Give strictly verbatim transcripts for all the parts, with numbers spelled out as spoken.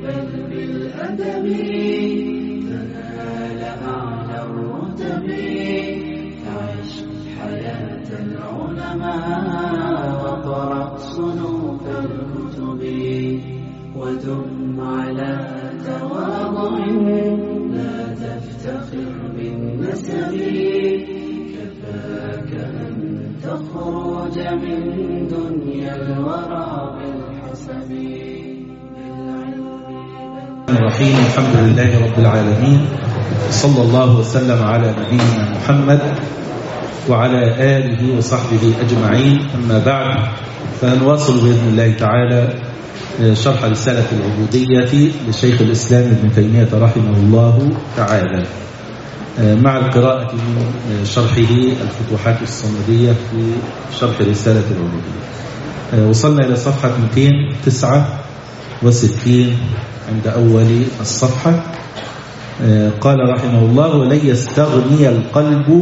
بل بالأدب تنال أعلى الرتب عش حياة العلماء وقرأ صنوف الكتب ودم على تواضع لا تفتخر بالنسب كفاك أن تخرج من دنيا الورى بالحسب. الرحيم الحمد لله رب العالمين صلى الله وسلم على نبينا محمد وعلى آله وصحبه أجمعين. أما بعد فنواصل بإذن الله تعالى شرح رسالة العبودية لشيخ الإسلام ابن تيمية رحمه الله تعالى مع القراءة من شرحه الفتوحات الصمدية في شرح رسالة العبودية. وصلنا إلى صفحة مئتين وتسعة وستين عند أول الصفحة. قال رحمه الله: ولن يستغني القلب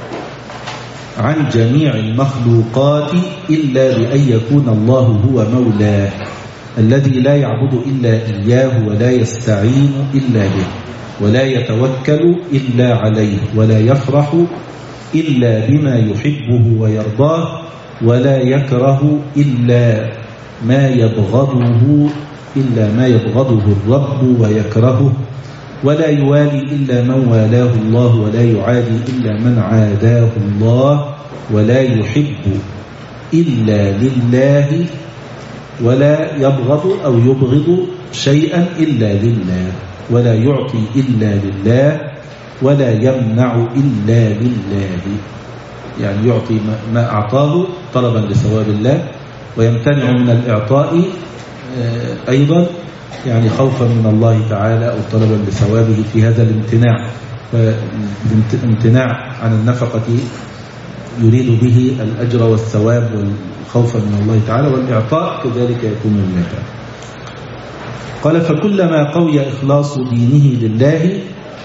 عن جميع المخلوقات إلا بأن يكون الله هو مولاه الذي لا يعبد إلا إياه ولا يستعين إلا به ولا يتوكل إلا عليه ولا يفرح إلا بما يحبه ويرضاه ولا يكره إلا ما يبغضه إلا ما يبغضه الرب ويكرهه ولا يوالي إلا من والاه الله ولا يعادي إلا من عاداه الله ولا يحب إلا لله ولا يبغض أو يبغض شيئا إلا لله ولا يعطي إلا لله ولا يمنع إلا لله. يعني يعطي ما أعطاه طلبا لثواب الله ويمتنع من الإعطاء أيضا يعني خوفا من الله تعالى أو طلبا لثوابه في هذا الامتناع. الامتناع عن النفقة يريد به الأجر والثواب والخوف من الله تعالى، والإعطاء كذلك يكون لله. قال: فكلما قوي إخلاص دينه لله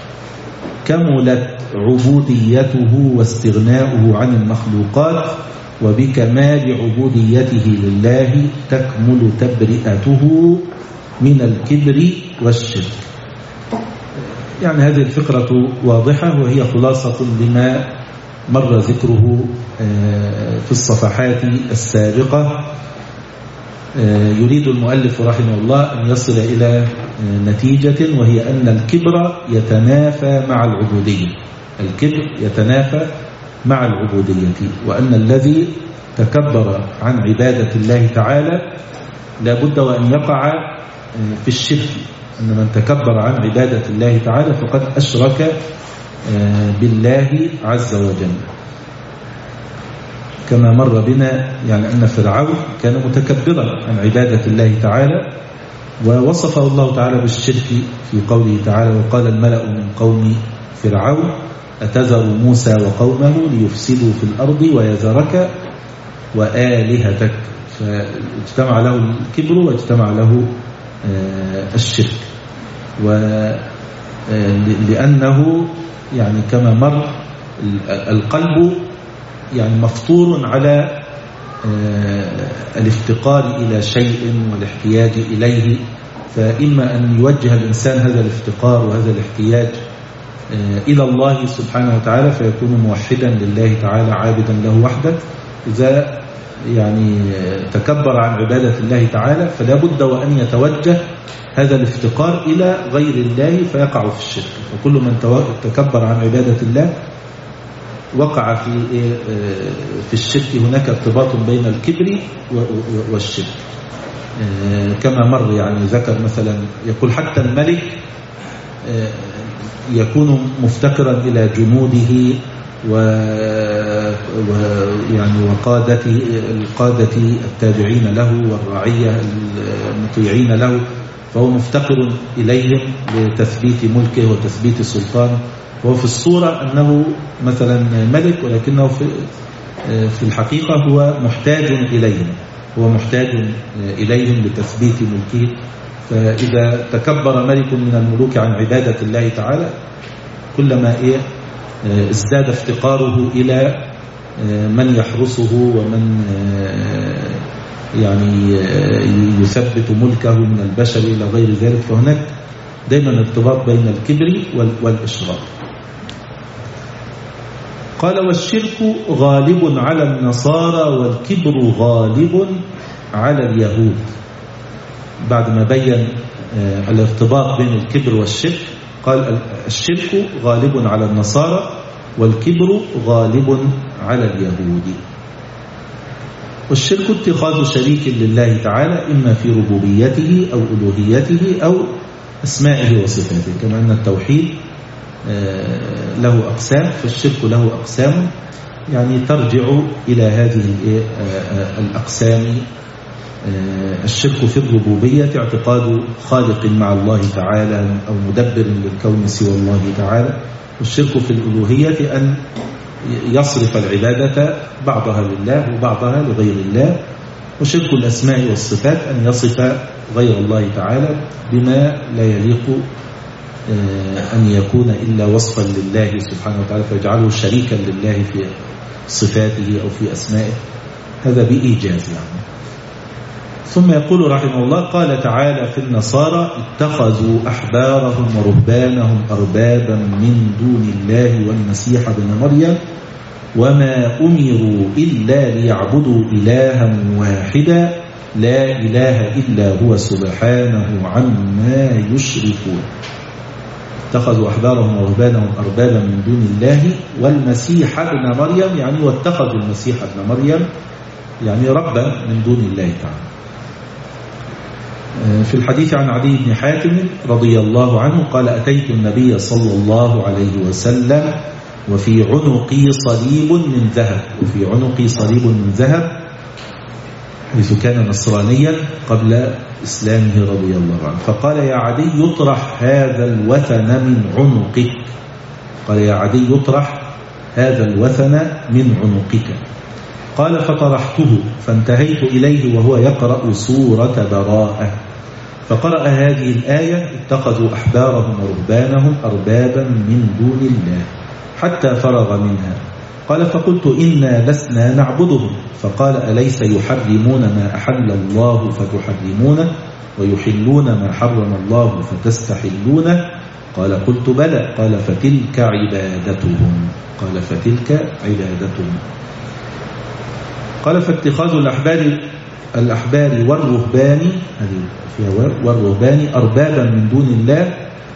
كملت عبوديته واستغناؤه عن المخلوقات وبكمال عبوديته لله تكمل تبرئته من الكبر والشرك. يعني هذه الفقرة واضحة وهي خلاصة لما مر ذكره في الصفحات السابقة. يريد المؤلف رحمه الله أن يصل إلى نتيجة وهي أن الكبر يتنافى مع العبودية. الكبر يتنافى مع العبودية، وأن الذي تكبر عن عبادة الله تعالى لابد وأن يقع في الشرك. أن من تكبر عن عبادة الله تعالى فقد أشرك بالله عز وجل، كما مر بنا يعني أن فرعون كان متكبرا عن عبادة الله تعالى ووصفه الله تعالى بالشرك في قوله تعالى: وقال الملأ من قوم فرعون أتذر موسى وقومه ليفسدوا في الأرض ويذرك وآلهتك. فاجتمع له الكبر واجتمع له الشرك، ولأنه يعني كما مر القلب يعني مفطور على الافتقار إلى شيء والاحتياج إليه، فإما أن يوجه الإنسان هذا الافتقار وهذا الاحتياج إلى الله سبحانه وتعالى فيكون موحدا لله تعالى عابدا له وحده. إذا يعني تكبر عن عبادة الله تعالى فلا بد وأن يتوجه هذا الافتقار إلى غير الله فيقع في الشرك. فكل من تكبر عن عبادة الله وقع في في الشرك. هناك ارتباط بين الكبر والشرك كما مر. يعني ذكر مثلا يقول حتى الملك يكون مفتقرا إلى جنوده ويعني وقادة القادة التابعين له والرعية المطيعين له، فهو مفتقر إليهم لتثبيت ملكه وتثبيت سلطانه. وهو في الصورة أنه مثلا ملك ولكنه في في الحقيقة هو محتاج إليهم هو محتاج إليهم لتثبيت ملكه. فإذا تكبر ملك من الملوك عن عبادة الله تعالى كلما إيه ازداد افتقاره إلى من يحرسه ومن يعني يثبت ملكه من البشر إلى غير ذلك. فهناك دائما ارتباط بين الكبر والإشراك. قال والشرك غالب على النصارى والكبر غالب على اليهود. بعد ما بين الارتباط بين الكبر والشرك قال الشرك غالب على النصارى والكبر غالب على اليهود. والشرك اتخاذ شريك لله تعالى إما في ربوبيته أو ألوهيته أو أسمائه وصفاته، كما أن التوحيد له أقسام، فالشرك له أقسام يعني ترجع إلى هذه الأقسام. الشرك في الربوبية اعتقاد خالق مع الله تعالى أو مدبر للكون سوى الله تعالى. والشرك في الألوهية أن يصرف العبادة بعضها لله وبعضها لغير الله. وشرك الأسماء والصفات أن يصف غير الله تعالى بما لا يليق أن يكون إلا وصفا لله سبحانه وتعالى، فيجعله شريكا لله في صفاته أو في أسمائه، هذا بإيجاز يعني. ثم يقول رحمه الله قال تعالى في النصارى اتخذوا أحبارهم ورهبانهم أربابا من دون الله والمسيح ابن مريم وما أمروا إلا ليعبدوا إلها واحدا لا إله إلا هو سبحانه عما يشركون. اتخذوا أحبارهم ورهبانهم أربابا من دون الله والمسيح ابن مريم، يعني واتخذوا المسيح ابن مريم يعني ربا من دون الله تعالى. في الحديث عن عدي بن حاتم رضي الله عنه قال أتيت النبي صلى الله عليه وسلم وفي عنقي صليب من ذهب، وفي عنقي صليب من ذهب، حيث كان نصرانيا قبل إسلامه رضي الله عنه. فقال يا عدي يطرح هذا الوثن من عنقك، قال يا عدي يطرح هذا الوثن من عنقك. قال فطرحته فانتهيت إليه وهو يقرأ سورة براءة، فقرأ هذه الآية اتخذوا أحبارهم ورهبانهم أربابا من دون الله حتى فرغ منها. قال فقلت إنا لسنا نعبدهم. فقال أليس يحرمون ما أحل الله فتحرمونه ويحلون ما حرم الله فتستحلونه؟ قال قلت بلى. قال فتلك عبادتهم، قال فتلك عبادتهم. قال فاتخاذ الأحبار الأحبار والرهبان هذه فيها والرهبان أربابا من دون الله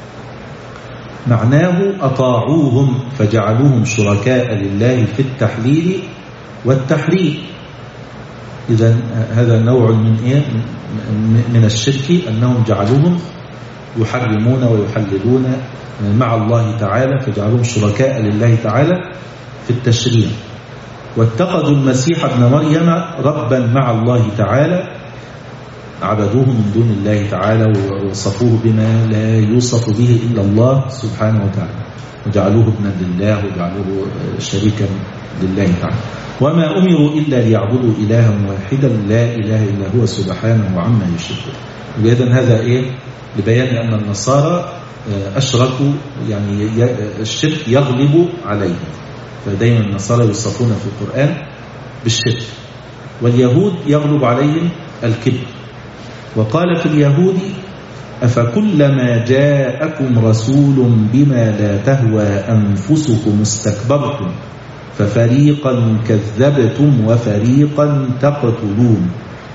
معناه أطاعوهم فجعلوهم شركاء لله في التحليل والتحريم. إذا هذا نوع من إيه؟ من الشرك أنهم جعلوهم يحرمون ويحللون مع الله تعالى، فجعلوهم شركاء لله تعالى في التشريع. واتخذوا المسيح ابن مريم ربا مع الله تعالى، عبدوه من دون الله تعالى ووصفوه بما لا يوصف به إلا الله سبحانه وتعالى، وجعلوه ابنا لله وجعلوه شريكا لله تعالى. وما أمروا إلا ليعبدوا إلها واحدا لا إله إلا هو سبحانه عما يشركون. وإذن هذا إيه؟ لبيان أن النصارى أشركوا، يعني الشرك يغلب عليهم، فدائما النصارى يوصفون في القرآن بالشرك، واليهود يغلب عليهم الكبر. وقال في اليهود أفكلما جاءكم رسول بما لا تهوى أنفسكم استكبرتم ففريقا كذبتم وفريقا تقتلون.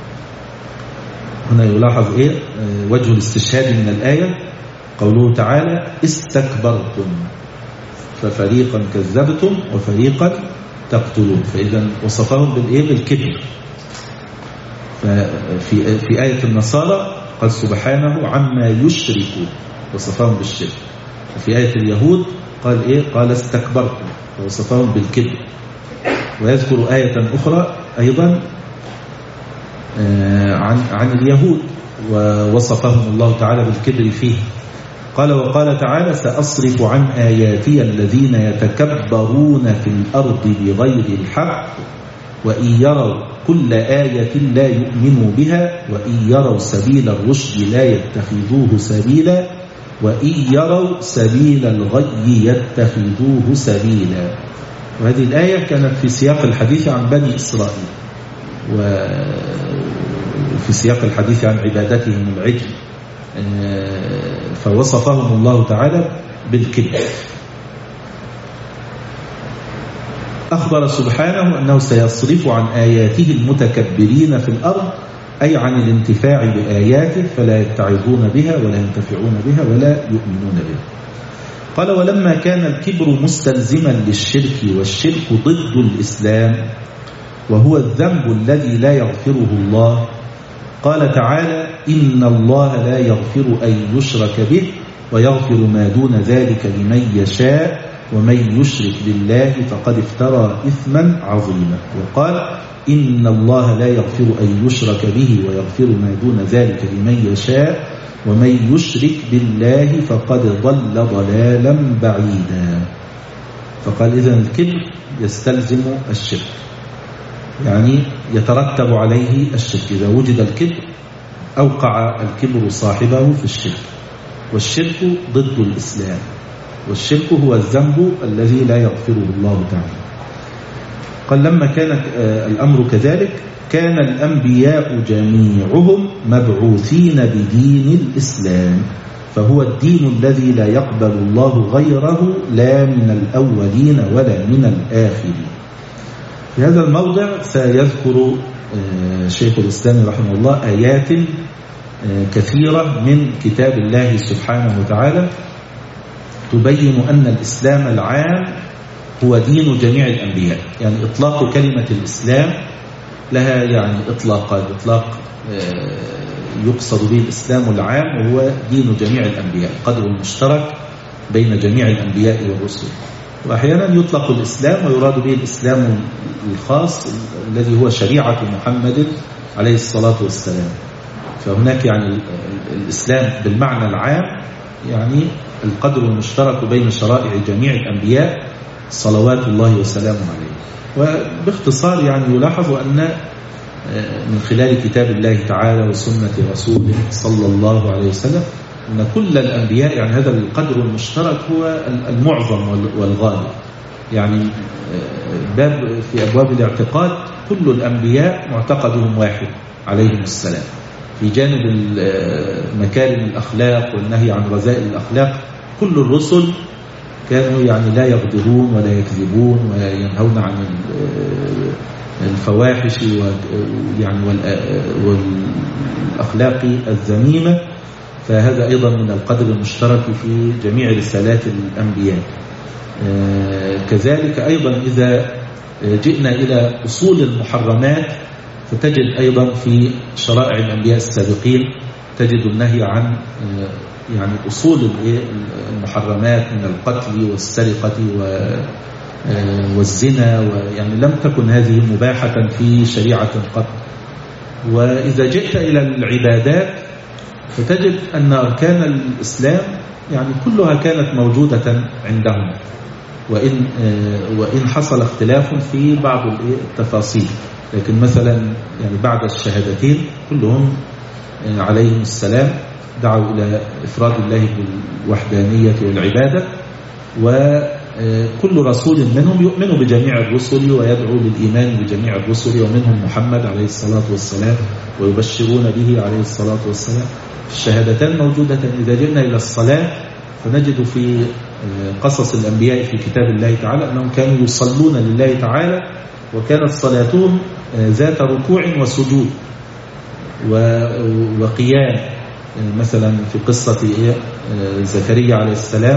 هنا يلاحظ إيه وجه الاستشهاد من الآية، قوله تعالى استكبرتم ففريقا كذبتم وفريقا تقتلون، فإذا وصفهم بالإيه؟ بالكبر. ففي في آية النصارى قال سبحانه عما يشركون، وصفهم بالشرك. وفي آية اليهود قال إيه؟ قال استكبرتم، ووصفهم بالكبر. ويذكر آية أخرى أيضا عن عن اليهود ووصفهم الله تعالى بالكبر فيه. قال وقال تعالى سأصرف عن آياتي الذين يتكبرون في الأرض بغير الحق وإن يروا كل آية لا يؤمنوا بها وإن يروا سبيل الرشد لا يتخذوه سبيلا وإن يروا سبيل الغي يتخذوه سبيلا. وهذه الآية كانت في سياق الحديث عن بني إسرائيل، وفي سياق الحديث عن عبادتهم العجل، فوصفهم الله تعالى بالكبر. أخبر سبحانه أنه سيصرف عن آياته المتكبرين في الأرض، أي عن الانتفاع بآياته، فلا يتعظون بها ولا ينتفعون بها ولا يؤمنون بها. قال: ولما كان الكبر مستلزما للشرك، والشرك ضد الإسلام وهو الذنب الذي لا يغفره الله، قال تعالى: إن الله لا يغفر أن يشرك به ويغفر ما دون ذلك لمن يشاء ومن يشرك بالله فقد افترى إثما عظيما. وقال: إن الله لا يغفر أن يشرك به ويغفر ما دون ذلك لمن يشاء ومن يشرك بالله فقد ضل ضلالا بعيدا. فقال: إذن الكبر يستلزم الشرك، يعني يترتب عليه الشرك. إذا وجد الكبر أوقع الكبر صاحبه في الشرك، والشرك ضد الإسلام، والشرك هو الذنب الذي لا يغفره الله تعالى. قال: لما كان الأمر كذلك كان الأنبياء جميعهم مبعوثين بدين الإسلام، فهو الدين الذي لا يقبل الله غيره، لا من الأولين ولا من الآخرين. في هذا الموضع سيذكر شيخ الإسلام رحمه الله آيات كثيرة من كتاب الله سبحانه وتعالى تبين أن الإسلام العام هو دين جميع الأنبياء. يعني إطلاق كلمة الإسلام لها يعني إطلاقات. إطلاق يقصد به الإسلام العام وهو دين جميع الأنبياء، قدر مشترك بين جميع الأنبياء والرسل. وأحيانا يطلق الإسلام ويراد به الإسلام الخاص الذي هو شريعة محمد عليه الصلاة والسلام. فهناك يعني الإسلام بالمعنى العام يعني القدر المشترك بين شرائع جميع الأنبياء صلوات الله وسلامه عليه. وباختصار يعني يلاحظ أن من خلال كتاب الله تعالى وسنة رسوله صلى الله عليه وسلم أن كل الأنبياء يعني هذا القدر المشترك هو المعظم والغالب. يعني باب في أبواب الاعتقاد كل الأنبياء معتقدهم واحد عليهم السلام. في جانب مكارم الأخلاق والنهي عن رذائل الأخلاق كل الرسل كانوا يعني لا يغدرون ولا يكذبون وينهون عن الفواحش يعني والأخلاق الذميمة. فهذا أيضا من القدر المشترك في جميع رسالات الأنبياء. كذلك أيضا إذا جئنا إلى أصول المحرمات فتجد أيضا في شرائع الأنبياء السابقين تجد النهي عن يعني أصول المحرمات من القتل والسرقة والزنا، ويعني لم تكن هذه مباحة في شريعة قط. وإذا جئت إلى العبادات فتجد أن أركان الإسلام يعني كلها كانت موجودة عندهم، وإن وإن حصل اختلاف في بعض التفاصيل. لكن مثلا يعني بعد الشهادتين كلهم عليهم السلام دعوا إلى إفراد الله بالوحدانية والعبادة، وكل رسول منهم يؤمن بجميع الرسل ويدعو للإيمان بجميع الرسل، ومنهم محمد عليه الصلاة والسلام ويبشرون به عليه الصلاة والسلام. الشهادتان موجودة. إذا جئنا إلى الصلاة فنجد في قصص الأنبياء في كتاب الله تعالى أنهم كانوا يصلون لله تعالى، وكانت صلاتهم ذات ركوع وسجود وقيام. مثلا في قصة زكريا عليه السلام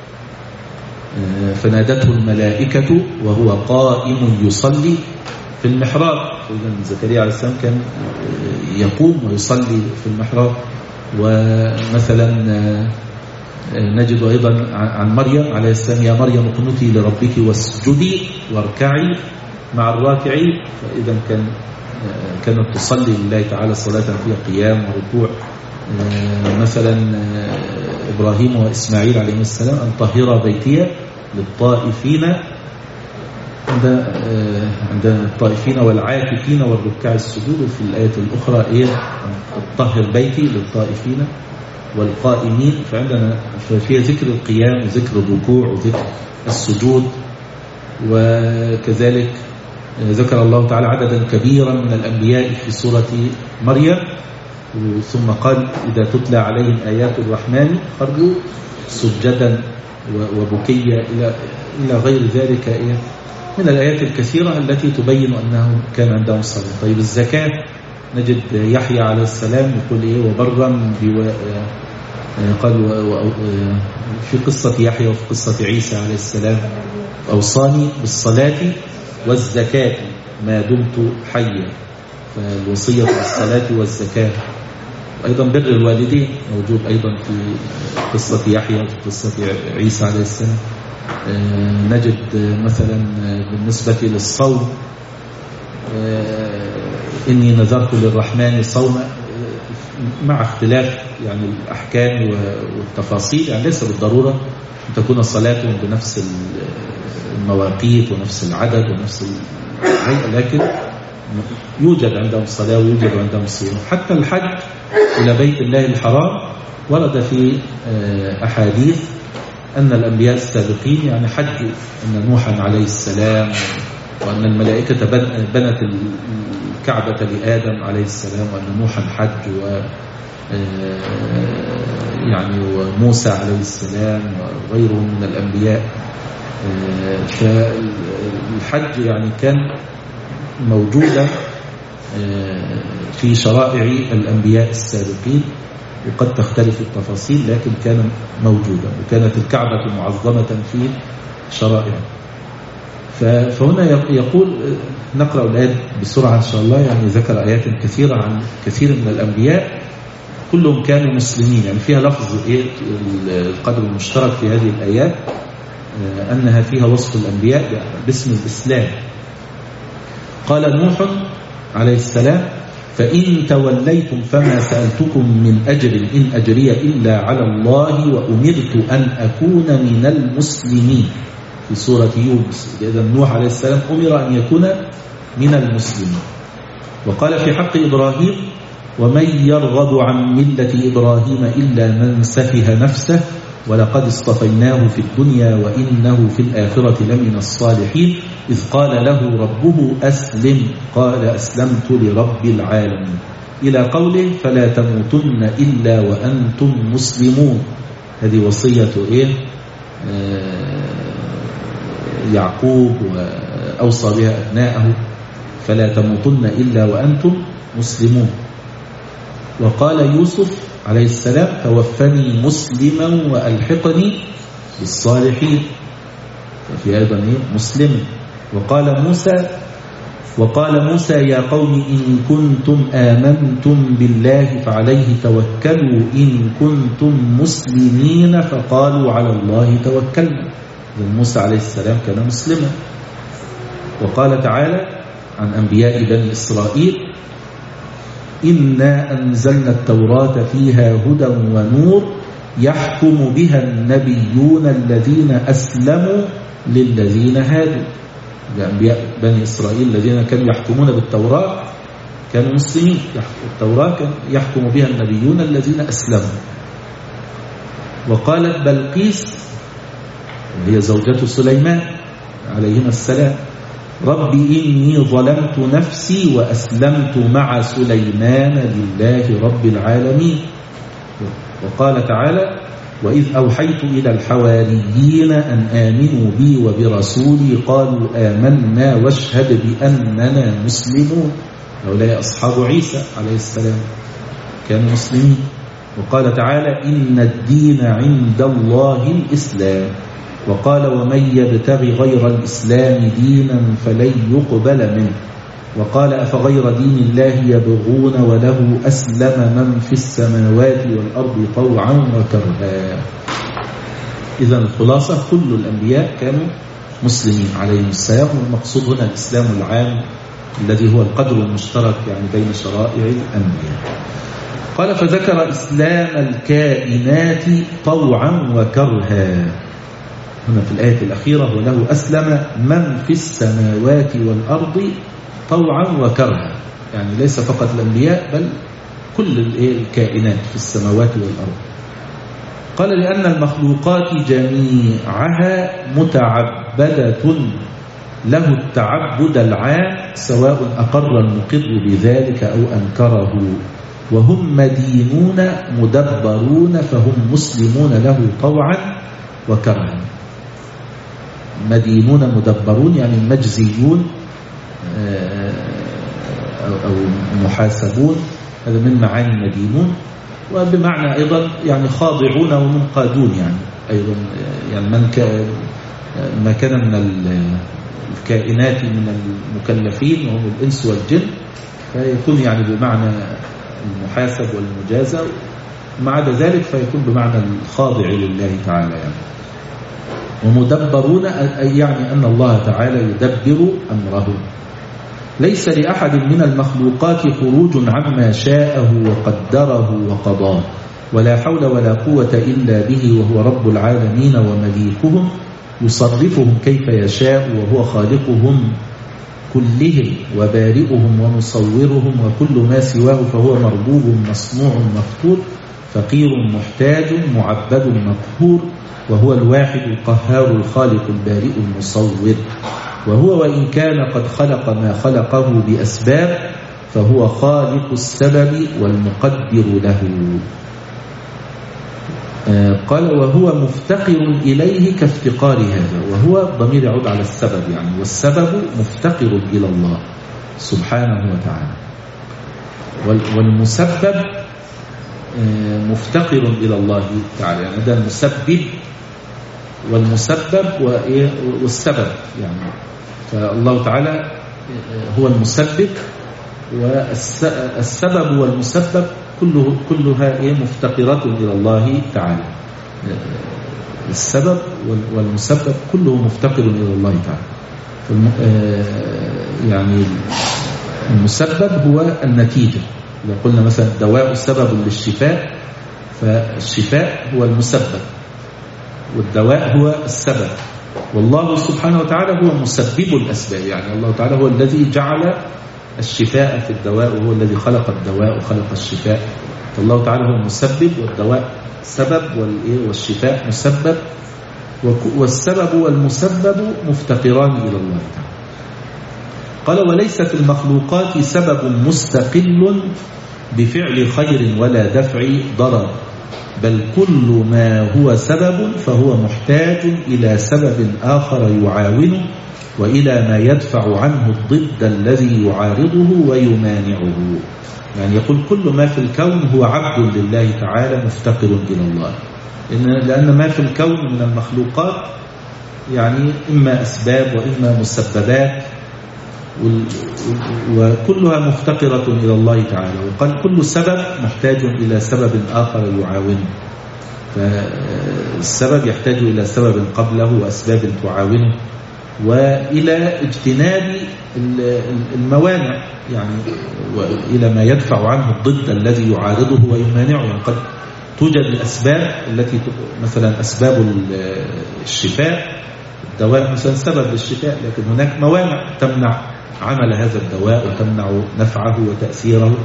فنادته الملائكة وهو قائم يصلي في المحراب. إذن زكريا عليه السلام كان يقوم ويصلي في المحراب. ومثلا نجد أيضا عن مريم عليه السلام: يا مريم اقنتي لربك واسجدي واركعي مع الراكعين. فإذا كان كانت تصلي لله تعالى صلاة فيها قيام وركوع. مثلا إبراهيم وإسماعيل عليه السلام: أن طهر بيتي للطائفين عند عند الطائفين والعاكفين والركع السجود. في الآية الأخرى إيه؟ طهر بيتي للطائفين والقائمين. فعندنا فيها ذكر القيام وذكر الركوع وذكر السجود. وكذلك ذكر الله تعالى عددا كبيرا من الأنبياء في سورة مريم، ثم قال إذا تتلى عليهم آيات الرحمن خرجوا سجدا وبكيا إلى إلى غير ذلك من الآيات الكثيرة التي تبين أنه كان عندهم صلاة. طيب الزكاة نجد يحيى عليه السلام يقول إيه وبرا قال في قصة يحيى وفي قصة عيسى عليه السلام أوصاني بالصلاة والزكاة ما دمت حيا، فالوصية بالصلاة والزكاة. أيضا بر الوالدين موجود أيضا في قصة يحيى وفي قصة عيسى عليه السلام. نجد مثلا بالنسبة للصوم إني نذرت للرحمن صوما، مع اختلاف يعني الأحكام والتفاصيل، يعني ليس بالضرورة أن تكون الصلاة بنفس المواقيت ونفس العدد ونفس الهيئة، لكن يوجد عندهم صلاة ويوجد عندهم صيام. حتى الحج إلى بيت الله الحرام ورد في أحاديث أن الأنبياء السابقين يعني حجوا، أن نوحا عليه السلام وأن الملائكة بنت الكعبة لآدم عليه السلام، وأن نوحا حج و يعني وموسى عليه السلام وغيرهم من الأنبياء. فالحج يعني كان موجودة في شرائع الأنبياء السابقين، وقد تختلف التفاصيل لكن كان موجودة، وكانت الكعبة معظمة في شرائع. فهنا يقول نقرأ الآيات بسرعة إن شاء الله، يعني ذكر آيات كثيرة عن كثير من الأنبياء كلهم كانوا مسلمين، يعني فيها لفظ القدر المشترك في هذه الآيات أنها فيها وصف الأنبياء باسم الإسلام. قال نوح عليه السلام فإن توليتم فما سألتكم من أجر إن أجري إلا على الله وأمرت أن أكون من المسلمين في سورة يونس. إذا نوح عليه السلام أمر أن يكون من المسلمين. وقال في حق إبراهيم ومن يرغب عن ملة إبراهيم إلا من سفه نفسه ولقد اصطفيناه في الدنيا وإنه في الآخرة لمن الصالحين إذ قال له ربه أسلم قال أسلمت لرب العالمين إلى قوله فلا تموتن إلا وأنتم مسلمون. هذه وصية إيه؟ آه يعقوب وأوصى بها أبناءه فلا تموتن إلا وأنتم مسلمون. وقال يوسف عليه السلام توفني مسلما وألحقني بالصالحين، ففي أيضا مسلم. وقال موسى وقال موسى يا قوم إن كنتم آمنتم بالله فعليه توكلوا إن كنتم مسلمين فقالوا على الله توكلنا. موسى عليه السلام كان مسلما. وقال تعالى عن أنبياء بني إسرائيل إنا أنزلنا التوراة فيها هدى ونور يحكم بها النبيون الذين أسلموا للذين هادوا. أنبياء بني إسرائيل الذين كانوا يحكمون بالتوراة كانوا مسلمين، التوراة كان يحكم بها النبيون الذين أسلموا. وقالت بلقيس وهي زوجة سليمان عليهما السلام ربي إني ظلمت نفسي وأسلمت مع سليمان لله رب العالمين. وقال تعالى وإذ أوحيت إلى الحواريين أن آمنوا بي وبرسولي قالوا آمنا واشهد بأننا مسلمون. هؤلاء أصحاب عيسى عليه السلام كانوا مسلمين. وقال تعالى إن الدين عند الله الإسلام. وقال ومن يبتغي غير الإسلام دينا فلن يقبل منه. وقال أفغير دين الله يبغون وله أسلم من في السماوات والأرض طوعا وكرها. إذن الخلاصة كل الأنبياء كانوا مسلمين عليهم السلام، والمقصود هنا الإسلام العام الذي هو القدر المشترك يعني بين شرائع الأنبياء. قال فذكر إسلام الكائنات طوعا وكرها هنا في الآية الأخيرة وله أسلم من في السماوات والأرض طوعا وكرها، يعني ليس فقط الأنبياء بل كل الكائنات في السماوات والأرض. قال لأن المخلوقات جميعها متعبدة له التعبد العام سواء أقر المقر بذلك أو أنكره، وهم مدينون مدبرون فهم مسلمون له طوعا وكرها. مدينون مدبرون يعني مجزيون أو محاسبون، هذا من معاني مدينون، وبمعنى أيضا يعني خاضعون ومنقادون، يعني أيضا يعني من كان ما كان من الكائنات من المكلفين وهم الإنس والجن فيكون يعني بمعنى المحاسب والمجازى، وما عدا ذلك فيكون بمعنى الخاضع لله تعالى يعني. ومدبرون يعني أن الله تعالى يدبر أمره. ليس لأحد من المخلوقات خروج عما شاءه وقدره وقضاه، ولا حول ولا قوة إلا به، وهو رب العالمين ومليكهم يصرفهم كيف يشاء، وهو خالقهم كلهم وبارئهم ومصورهم، وكل ما سواه فهو مربوب مصنوع مفطور فقير محتاج معبد مقهور، وهو الواحد القهار الخالق البارئ المصور. وهو وإن كان قد خلق ما خلقه بأسباب فهو خالق السبب والمقدر له. قال وهو مفتقر إليه كافتقار هذا، وهو ضمير يعود على السبب يعني، والسبب مفتقر إلى الله سبحانه وتعالى، والمسبب مفتقر إلى الله تعالى، يعني هذا المسبب والمسبب والسبب يعني. فالله تعالى هو المسبب، والسبب والمسبب كله كلها مفتقرة إلى الله تعالى. السبب والمسبب كله مفتقر إلى الله تعالى. يعني المسبب هو النتيجة. إذا قلنا مثلا الدواء سبب للشفاء فالشفاء هو المسبب، والدواء هو السبب، والله سبحانه وتعالى هو مسبب الأسباب. يعني الله تعالى هو الذي جعل الشفاء في الدواء، وهو الذي خلق الدواء وخلق الشفاء. فالله تعالى هو المسبب، والدواء سبب، والشفاء مسبب، والسبب والمسبب مفتقران إلى الله تعالى. قال وليس في المخلوقات سبب مستقل بفعل خير ولا دفع ضرر، بل كل ما هو سبب فهو محتاج إلى سبب آخر يعاونه، وإلى ما يدفع عنه الضد الذي يعارضه ويمانعه. يعني يقول كل ما في الكون هو عبد لله تعالى مفتقر إلى الله، لأن ما في الكون من المخلوقات يعني إما أسباب وإما مسببات، وكلها مفتقرة إلى الله تعالى. وقال كل سبب محتاج إلى سبب آخر يعاونه، فالسبب يحتاج إلى سبب قبله وأسباب تعاونه، وإلى اجتناب الموانع يعني، وإلى ما يدفع عنه الضد الذي يعارضه ويمانعه. يعني قد توجد الأسباب التي مثلا أسباب الشفاء، الدواء مثلا سبب للشفاء، لكن هناك موانع تمنع عمل هذا الدواء وتمنع نفعه وتأثيره.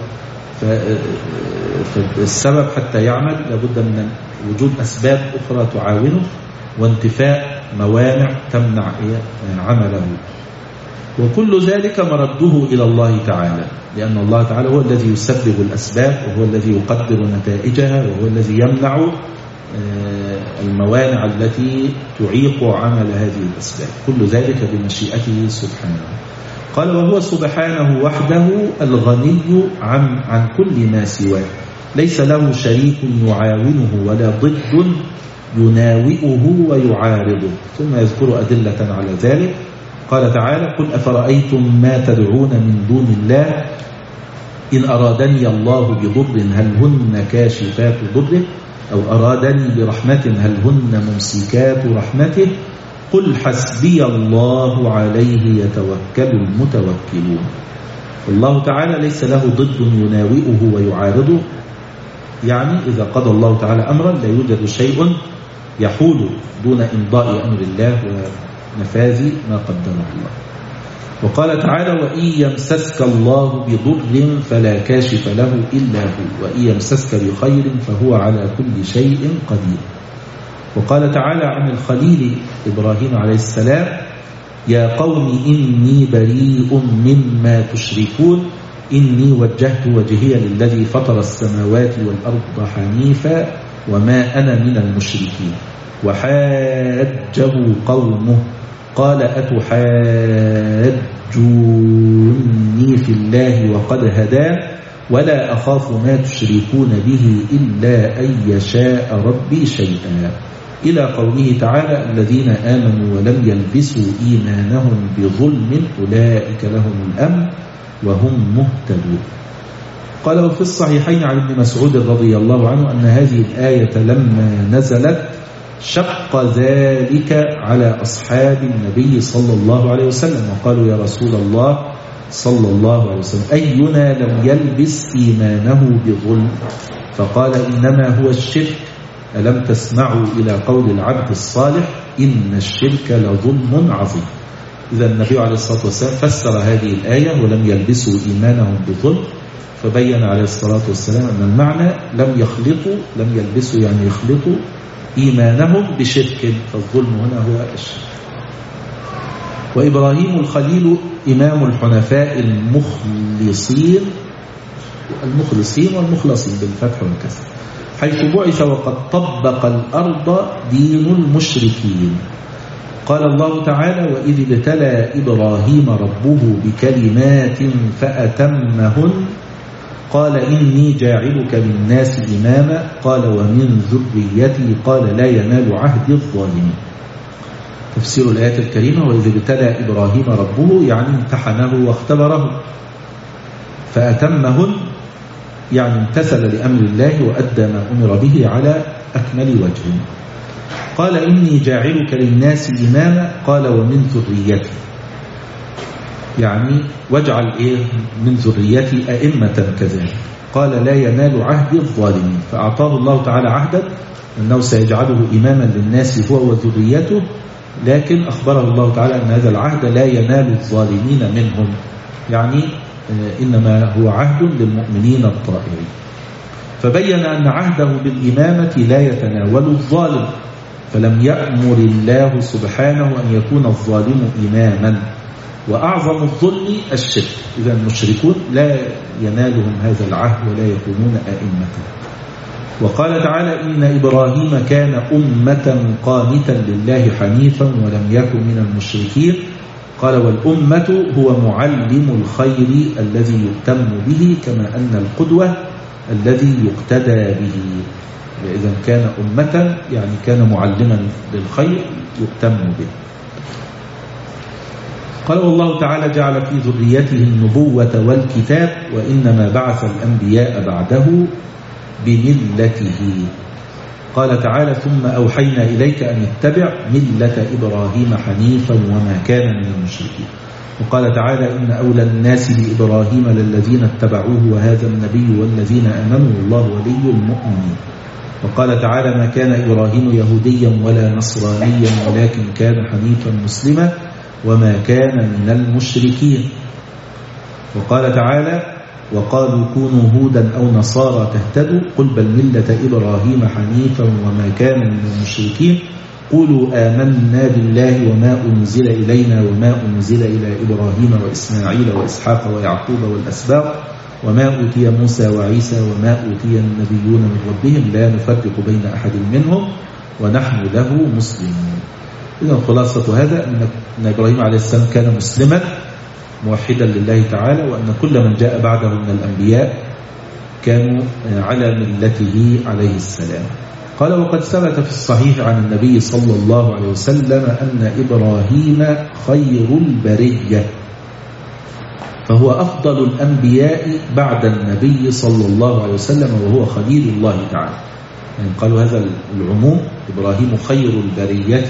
فالسبب حتى يعمل لابد من وجود أسباب أخرى تعاونه، وانتفاء موانع تمنع عمله. وكل ذلك مرده إلى الله تعالى، لأن الله تعالى هو الذي يسبب الأسباب، وهو الذي يقدر نتائجها، وهو الذي يمنع الموانع التي تعيق عمل هذه الأسباب. كل ذلك بمشيئته سبحانه. قال وهو سبحانه وحده الغني عن, عن كل ما سواه، ليس له شريك يعاونه ولا ضد يناوئه ويعارضه. ثم يذكر أدلة على ذلك. قال تعالى قل أفرأيتم ما تدعون من دون الله إن أرادني الله بضر هل هن كاشفات ضره أو أرادني برحمة هل هن ممسكات رحمته قل حسبي الله عليه يتوكل المتوكلون. الله تعالى ليس له ضد يناوئه ويعارضه، يعني إذا قضى الله تعالى أمرا لا يوجد شيء يحول دون إمضاء أمر الله ونفاذ ما قدره الله. وقال تعالى وإن يمسسك الله بضر فلا كاشف له إلا هو وإن يمسسك بخير فهو على كل شيء قدير. وقال تعالى عن الخليل إبراهيم عليه السلام يا قوم إني بريء مما تشركون إني وجهت وجهي للذي فطر السماوات والأرض حنيفا وما أنا من المشركين وحاجه قومه قال أتحاجوني في الله وقد هدان ولا أخاف ما تشركون به إلا أن يشاء ربي شيئا إلى قوله تعالى الذين آمنوا ولم يلبسوا إيمانهم بظلم أولئك لهم الأمن وهم مهتدون. قال في الصحيحين عن ابن مسعود رضي الله عنه أن هذه الآية لما نزلت شق ذلك على أصحاب النبي صلى الله عليه وسلم وقالوا يا رسول الله صلى الله عليه وسلم أينا لم يلبس إيمانه بظلم فقال إنما هو الشرك ألم تسمعوا إلى قول العبد الصالح إن الشرك لظلم عظيم. إذا النبي عليه الصلاة والسلام فسر هذه الآية ولم يلبسوا إيمانهم بظلم فبين عليه الصلاة والسلام أن المعنى لم يخلطوا لم يلبسوا يعني يخلطوا إيمانهم بشرك فالظلم هنا هو الشرك. وإبراهيم الخليل إمام الحنفاء المخلصين المخلصين والمخلصين بالفتح والكسر حيث بعث وقد طبق الأرض دين المشركين. قال الله تعالى وإذ ابتلى إبراهيم ربه بكلمات فأتمهن قال إني جاعلك للناس إماما قال ومن ذريتي قال لا ينال عهد الظالمين. تفسير الآيات الكريمة وإذ ابتلى إبراهيم ربه يعني امتحنه واختبره فأتمهن يعني امتثل لأمر الله وأدى ما أمر به على أكمل وجه. قال إني جاعلك للناس إماما قال ومن ذريتي يعني واجعل إيه من ذريتي أئمة كذلك قال لا ينال عهد الظالمين فأعطاه الله تعالى عهدا أنه سيجعله إماما للناس هو وذريته لكن أخبره الله تعالى أن هذا العهد لا ينال الظالمين منهم يعني إنما هو عهد للمؤمنين الطائعين. فبين أن عهده بالإمامة لا يتناول الظالم فلم يأمر الله سبحانه أن يكون الظالم إماما وأعظم الظلم الشرك. إذا المشركون لا ينالهم هذا العهد ولا يكونون أئمة. وقال تعالى إن إبراهيم كان أمة قانتا لله حنيفا ولم يكن من المشركين قال والأمة هو معلم الخير الذي يهتم به كما أن القدوة الذي يقتدى به. إذا كان أمة يعني كان معلما للخير يهتم به. قال والله تعالى جعل في ذريته النبوة والكتاب وإنما بعث الأنبياء بعده بملته. قال تعالى ثم أوحينا إليك أن اتبع ملة إبراهيم حنيفا وما كان من المشركين. وقال تعالى إن أولى الناس بإبراهيم للذين اتبعوه وهذا النبي والذين آمنوا والله ولي المؤمنين. وقال تعالى ما كان إبراهيم يهوديا ولا نصرانيا ولكن كان حنيفا مسلما وما كان من المشركين. وقال تعالى وقالوا كونوا هودا أو نصارى تهتدوا قل بل ملة إبراهيم حنيفا وما كان من المشركين قولوا آمنا بالله وما أنزل إلينا وما أنزل إلى إبراهيم وإسماعيل وإسحاق ويعقوب والأسباط وما أوتي موسى وعيسى وما أوتي النبيون من ربهم لا نفرق بين أحد منهم ونحن له مسلمون. إذن خلاصة هذا أن إبراهيم عليه السلام كان مسلما موحدا لله تعالى وأن كل من جاء بعده من الأنبياء كانوا على ملته عليه السلام. قال وقد ثبت في الصحيح عن النبي صلى الله عليه وسلم أن إبراهيم خير البرية فهو أفضل الأنبياء بعد النبي صلى الله عليه وسلم وهو خليل الله تعالى. يعني قالوا هذا العموم إبراهيم خير البرية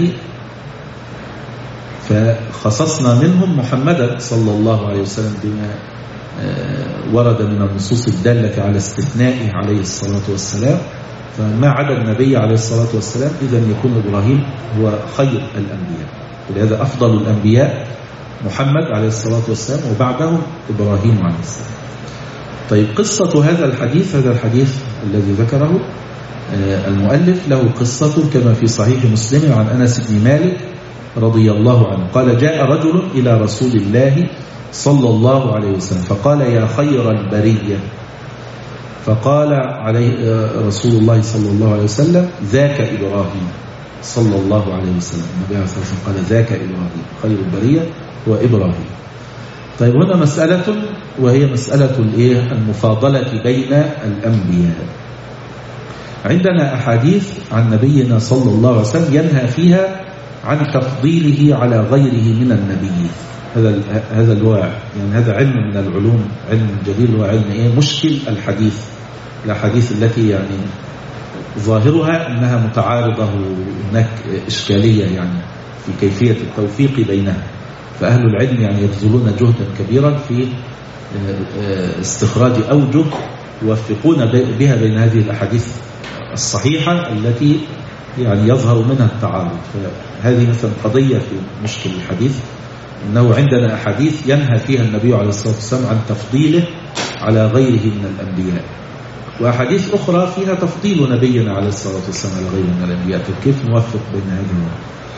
فخصصنا منهم محمدا صلى الله عليه وسلم بما ورد من النصوص الدالة على استثنائه عليه الصلاة والسلام. فما عدا النبي عليه الصلاة والسلام إذن يكون إبراهيم هو خير الأنبياء ولهذا أفضل الأنبياء محمد عليه الصلاة والسلام وبعدهم إبراهيم عليه السلام. طيب قصة هذا الحديث هذا الحديث الذي ذكره المؤلف له قصة كما في صحيح مسلم عن أنس بن مالك رضي الله عنه قال جاء رجل إلى رسول الله صلى الله عليه وسلم فقال يا خير البرية، فقال عليه رسول الله صلى الله عليه وسلم ذاك إبراهيم صلى الله عليه وسلم. النبي عليه الصلاة والسلام قال ذاك إبراهيم، خير البرية هو إبراهيم. طيب هنا مسألة وهي مسألة المفاضلة بين الأنبياء. عندنا أحاديث عن نبينا صلى الله عليه وسلم ينهى فيها عن تفضيله على غيره من النبيين. هذا هذا الواقع يعني هذا علم من العلوم، علم جليل وعلم إيه مشكل الحديث، الأحاديث التي يعني ظاهرها أنها متعارضة وهناك إشكالية يعني في كيفية التوفيق بينها، فأهل العلم يعني يبذلون جهدا كبيرا في استخراج أوجه يوفقون بها بين هذه الأحاديث الصحيحة التي يعني يظهر منها التعارض. فهذه مثلا قضية في مشكل الحديث، أنه عندنا أحاديث ينهى فيها النبي عليه الصلاة والسلام عن تفضيله على غيره من الأنبياء، وأحاديث أخرى فيها تفضيل نبينا عليه الصلاة والسلام على غيره من الأنبياء. كيف نوفق بين هذه؟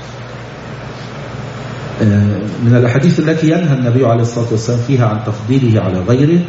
من الأحاديث التي ينهى النبي عليه الصلاة والسلام فيها عن تفضيله على غيره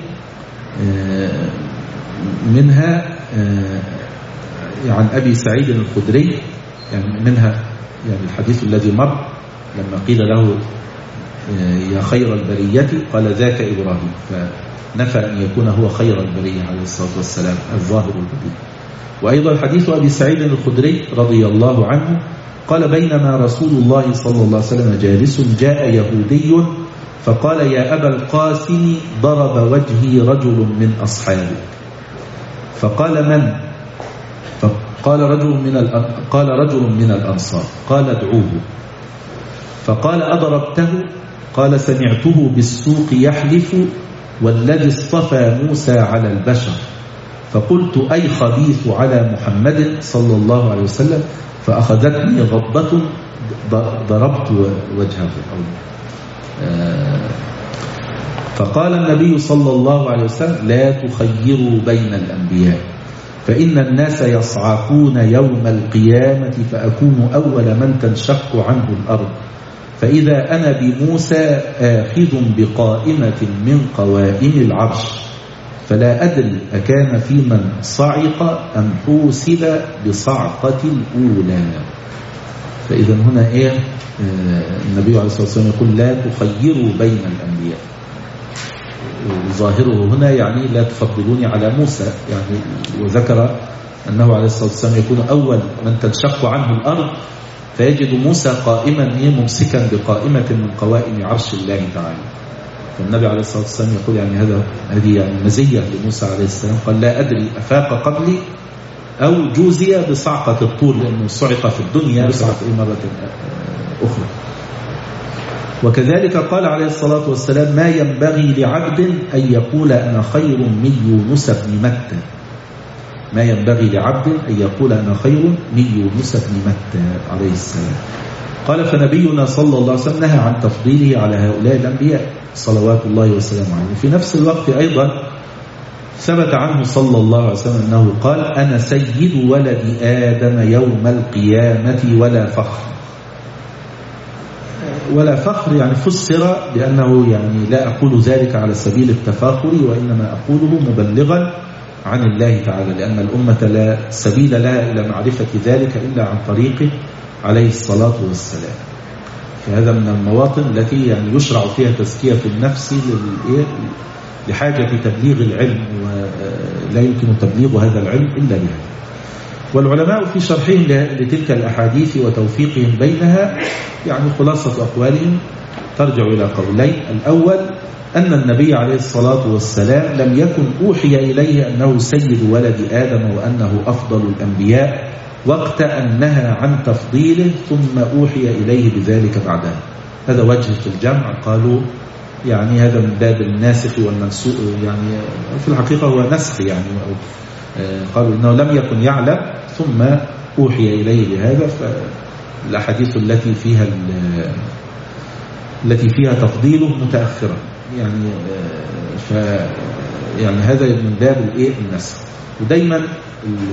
منها عن أبي سعيد الخدري، يعني منها يعني الحديث الذي مر لما قيل له يا خير البرية قال ذاك إبراهيم، فنفى أن يكون هو خير البرية عليه الصلاة والسلام الظاهر البديع. وأيضا حديث أبي سعيد الخدري رضي الله عنه قال بينما رسول الله صلى الله عليه وسلم جالس جاء يهودي فقال يا أبا القاسم ضرب وجهي رجل من أصحابك، فقال من؟ فقال رجل من قال رجل من الأنصار، قال ادعوه. فقال أضربته؟ قال سمعته بالسوق يحلف والذي اصطفى موسى على البشر، فقلت أي خبيث على محمد صلى الله عليه وسلم، فأخذتني غضبة ضربت وجهه. فقال النبي صلى الله عليه وسلم لا تخيروا بين الأنبياء، فإن الناس يصعقون يوم القيامة فأكون أول من تنشق عنه الأرض، فإذا أنا بموسى آخذ بقائمة من قوائم العرش، فلا أدري أكان في من صعق أم حوسب بصعقة الأولى. فإذا هنا إيه النبي عليه الصلاة والسلام يقول لا تخيروا بين الأنبياء، وظاهره هنا يعني لا تفضلوني على موسى يعني، وذكر أنه عليه الصلاة والسلام يكون أول من تنشق عنه الأرض، فيجد موسى قائما إيه ممسكا بقائمة من قوائم عرش الله تعالى. فالنبي عليه الصلاة والسلام يقول يعني هذا هذه يعني مزية لموسى عليه السلام، قال لا أدري أفاق قبلي أو جوزي بصعقة الطور، لأنه صعق في الدنيا بصعق مرة أخرى. وكذلك قال عليه الصلاة والسلام ما ينبغي لعبد أن يقول أنا خير من يونس بن متى، ما ينبغي لعبد أن يقول أنا خير من يونس بن متى عليه السلام. قال فنبينا صلى الله عليه وسلم نهى عن تفضيله على هؤلاء الأنبياء صلوات الله وسلامه عليه. في نفس الوقت أيضا ثبت عنه صلى الله عليه وسلم أنه قال أنا سيد ولد آدم يوم القيامة ولا فخر. ولا فخر يعني فسر بأنه يعني لا أقول ذلك على سبيل التفاخر، وإنما أقوله مبلغا عن الله تعالى، لأن الأمة لا سبيل لها إلى معرفة ذلك إلا عن طريقه عليه الصلاة والسلام. فهذا من المواطن التي يعني يشرع فيها تزكية النفس لحاجة تبليغ العلم، ولا يمكن تبليغ هذا العلم إلا بها. والعلماء في شرحهم لتلك الأحاديث وتوفيقهم بينها يعني خلاصة أقوالهم ترجع إلى قولين. الأول أن النبي عليه الصلاة والسلام لم يكن أوحي إليه أنه سيد ولد آدم وأنه أفضل الأنبياء وقت أن نهى عن تفضيله، ثم أوحي إليه بذلك بعدها. هذا وجه في الجمع، قالوا يعني هذا من باب الناسخ والمنسوخ، يعني في الحقيقة هو نسخ يعني، قالوا إنه لم يكن يعلم ثم أوحي إليه بهذا. فالأحاديث التي فيها التي فيها تفضيله متأخرة يعني، ف يعني هذا من باب الايه النسخ. ودايما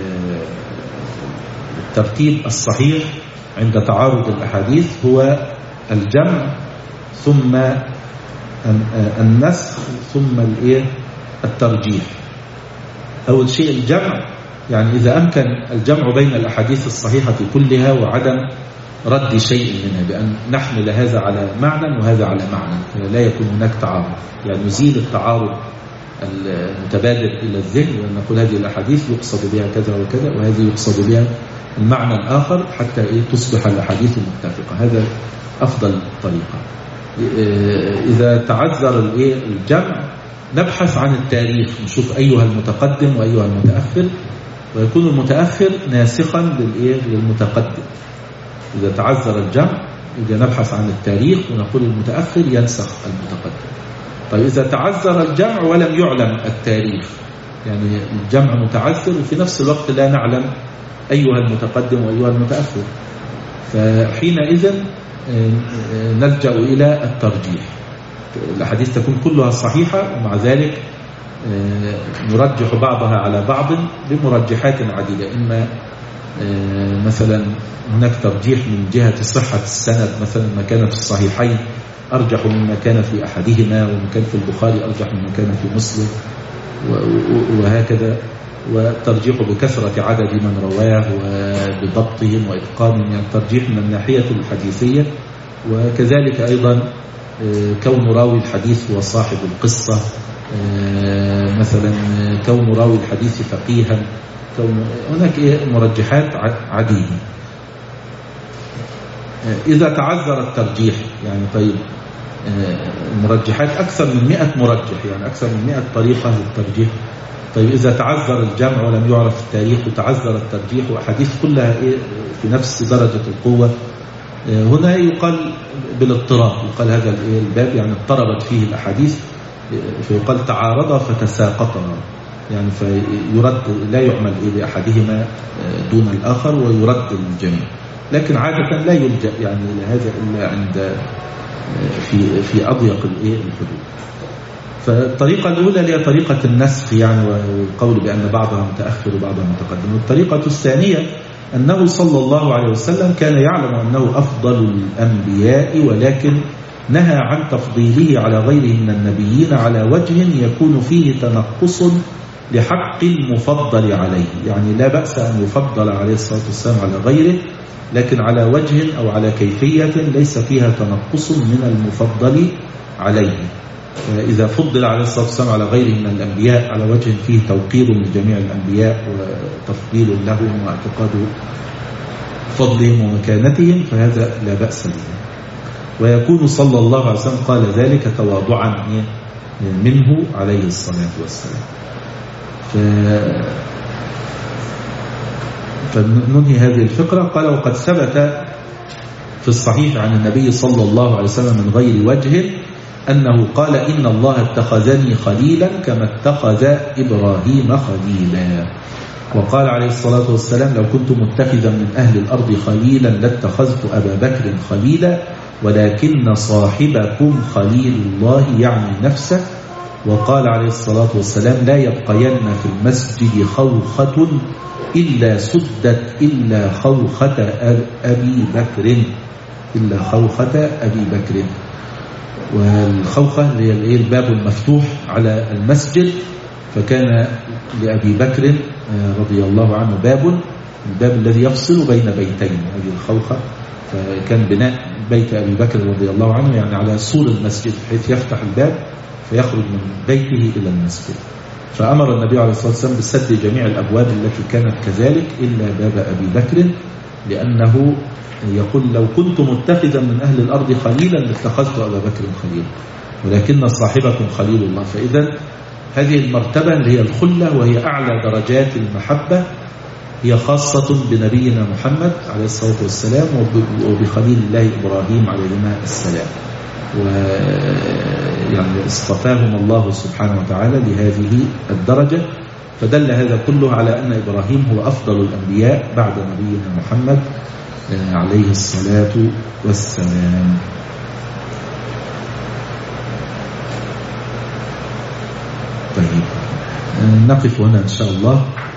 الترتيب الصحيح عند تعارض الأحاديث هو الجمع ثم النسخ ثم الايه الترجيح. أول شيء الجمع، يعني إذا أمكن الجمع بين الأحاديث الصحيحة كلها وعدم رد شيء منها، بأن نحمل هذا على معنى وهذا على معنى، لا يكون هناك تعارض، يعني نزيل التعارض المتبادر إلى الذهن، وأن نقول هذه الأحاديث يقصد بها كذا وكذا وهذه يقصد بها المعنى الآخر، حتى إيه تصبح الأحاديث متفقة. هذا أفضل طريقة. إذا تعذر الإيه الجمع نبحث عن التاريخ، نشوف أيها المتقدم وأيها المتأخر، ويكون المتأخر ناسخا للإيه للمتقدم. إذا تعذر الجمع إذا نبحث عن التاريخ ونقول المتأخر ينسخ المتقدم. طيب إذا تعذر الجمع ولم يعلم التاريخ، يعني الجمع متعذر وفي نفس الوقت لا نعلم أيها المتقدم وأيها المتأخر، فحينئذ نلجأ إلى الترجيح. الأحاديث تكون كلها صحيحة ومع ذلك نرجح بعضها على بعض بمرجحات عديدة. إما مثلا هناك ترجيح من جهة صحة السند، مثلا ما كان في الصحيحين أرجح مما كان في أحدهما، وما كان في البخاري أرجح مما كان في مسلم، وهكذا. والترجيح بكثرة عدد من رواه وبضبطهم وإتقانهم، يعني الترجيح من الناحية الحديثية. وكذلك أيضا كون راوي الحديث هو صاحب القصة، مثلا كون راوي الحديث فقيها، كون هناك مرجحات عديدة. إذا تعذر الترجيح، يعني طيب المرجحات أكثر من مئة مرجح، يعني أكثر من مئة طريقة للترجيح. طيب إذا تعذر الجمع ولم يعرف التاريخ وتعذر الترجيح وأحاديث كلها في نفس درجة القوة، هنا يقال بالاضطراب، يقال هذا الباب يعني اضطربت فيه الأحاديث، فيقال تعارضا فتساقطا، يعني فيرد، لا يعمل بأحدهما دون الآخر ويرد الجميع. لكن عادة لا يلجأ يعني إلى هذا إلا عند في في أضيق الحدود. فالطريقة الأولى هي طريقة النسخ، يعني والقول بأن بعضها متأخر وبعضها متقدم. والطريقة الثانية أنه صلى الله عليه وسلم كان يعلم أنه أفضل الأنبياء، ولكن نهى عن تفضيله على غيره من النبيين على وجه يكون فيه تنقص لحق المفضل عليه. يعني لا بأس أن يفضل عليه الصلاة والسلام على غيره، لكن على وجه أو على كيفية ليس فيها تنقص من المفضل عليه. إذا فضل عليه الصلاة والسلام على غيره من الأنبياء على وجه فيه توقير لجميع الأنبياء وتفضيل لهم واعتقاد فضلهم ومكانتهم، فهذا لا بأس به. ويكون صلى الله عليه وسلم قال ذلك تواضعا منه عليه الصلاة والسلام. ف... فننهي هذه الفقرة. قال وقد ثبت في الصحيح عن النبي صلى الله عليه وسلم من غير وجه أنه قال إن الله اتخذني خليلا كما اتخذ إبراهيم خليلا. وقال عليه الصلاة والسلام لو كنت متخذا من أهل الأرض خليلا لاتخذت أبا بكر خليلا ولكن صاحبكم خليل الله يعني نفسه. وقال عليه الصلاة والسلام لا يبقين في المسجد خوخة إلا سدت إلا خوخة أبي بكر إلا خوخة أبي بكر. والخوخة هي الباب المفتوح على المسجد، فكان لأبي بكر رضي الله عنه باب، الباب الذي يفصل بين بيتين، هذه الخوخة. فكان بناء بيت أبي بكر رضي الله عنه يعني على سور المسجد، بحيث يفتح الباب فيخرج من بيته إلى المسجد. فأمر النبي عليه الصلاة والسلام بسد جميع الأبواب التي كانت كذلك إلا باب أبي بكر، لأنه يقول لو كنت متخذا من أهل الأرض خليلا لاتخذت أبا بكر خليلا ولكن صاحبكم خليل الله. فإذا هذه المرتبة اللي هي الخلة وهي أعلى درجات المحبة هي خاصة بنبينا محمد عليه الصلاة والسلام وبخليل الله إبراهيم عليهما السلام، ويعني اصطفاهم الله سبحانه وتعالى لهذه الدرجة. فدل هذا كله على أن إبراهيم هو أفضل الأنبياء بعد نبينا محمد عليه الصلاة والسلام. طيب نقف هنا إن شاء الله.